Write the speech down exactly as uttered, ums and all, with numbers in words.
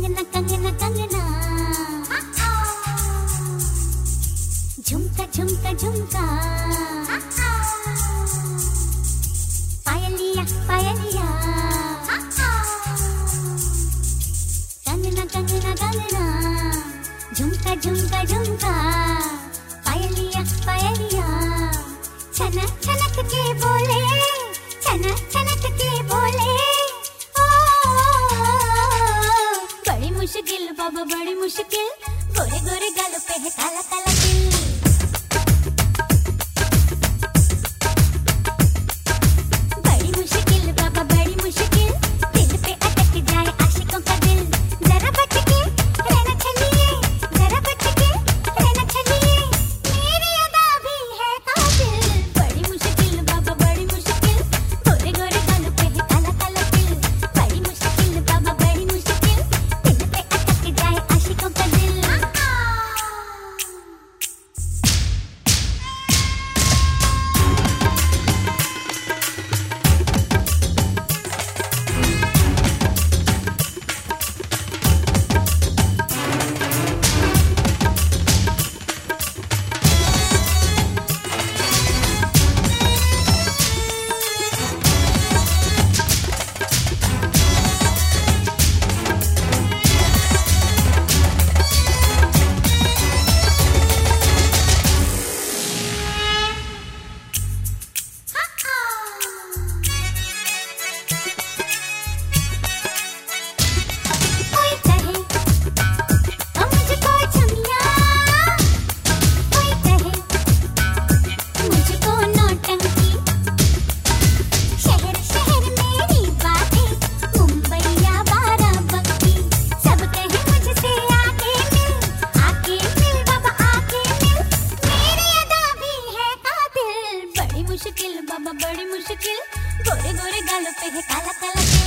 कंगना कंगना कंगना, झुमका झुमका झुमका, पायलिया पायलिया, कंगना कंगना कंगना, झुमका झुमका झुमका, पायलिया पायलिया, छनक छनक के बोले, छनक छनक के बोले, ओ, बड़ी मुश्किल बाबा बड़ी मुश्किल, गोरे गोरे गालों पे है काला काला तिल। बड़ी मुश्किल बाबा बड़ी मुश्किल, दिल पे अटक जाए आशिकों का दिल। जरा बच के रहना छलिए, जरा बच के रहना छलिए, मेरी अदा भी है कातिल। बड़ी मुश्किल बाबा बड़ी मुश्किल, गोरे गोरे गालों पे है काला काला तिल। बड़ी मुश्किल बाबा बड़ी मुश्किल, दिल पे अटक जाए आशिकों का दिल। मुश्किल बाबा बड़ी मुश्किल, गोरे गोरे गालों पे है काला काला तिल।